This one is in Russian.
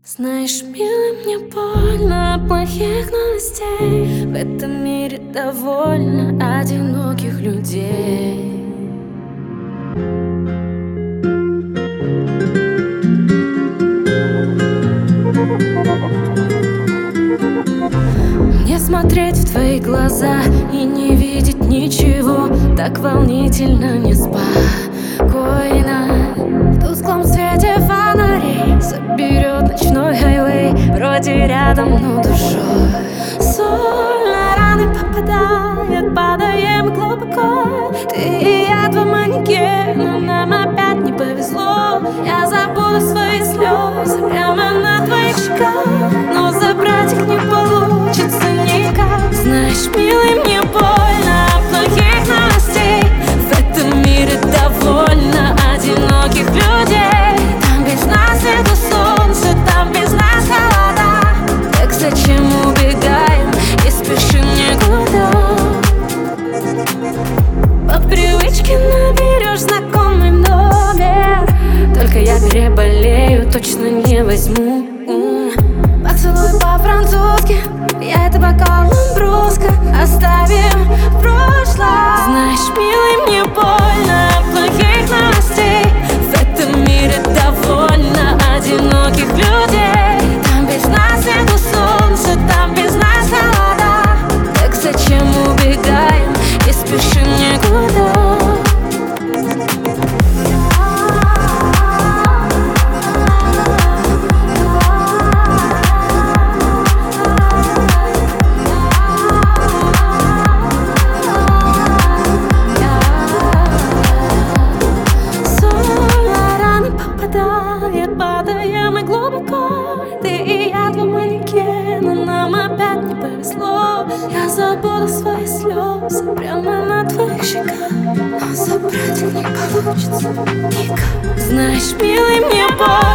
Знаешь, милый, мне больно от плохих новостей. В этом мире довольно одиноких людей. Мне смотреть в твои глаза и не видеть ничего так волнительно, неспокойно. В тусклом свете фонарей соберет ночной хайвей, вроде рядом, но душой. Соль на раны попадает, падаем глубоко. Ты и я, два манекена, нам опять не повезло. Я забуду свои слезы прямо на твоих щеках, но забрать их не получится никак. Знаешь, милый, мне больно от плохих новостей. В этом мире довольно одиноких людей. Там без нас нету солнца, там без нас холода. Так зачем убегаем и спешим никуда? По привычке наберешь знакомый номер, только я переболею, точно не возьму. Поцелуй по-французски, я это бокалом бруско оставим в прошлом. Знаешь, милый, мне больно от плохих новостей. В этом мире довольно одиноких людей. Там без нас нету солнца, там без нас холода. Так зачем убегаем и спешим никуда? Падаем и глубоко. Ты и я, два манекена, нам опять не повезло. Я забуду свои слезы прямо на твоих щеках, но забрать их не получится никак. Знаешь, милый, мне больно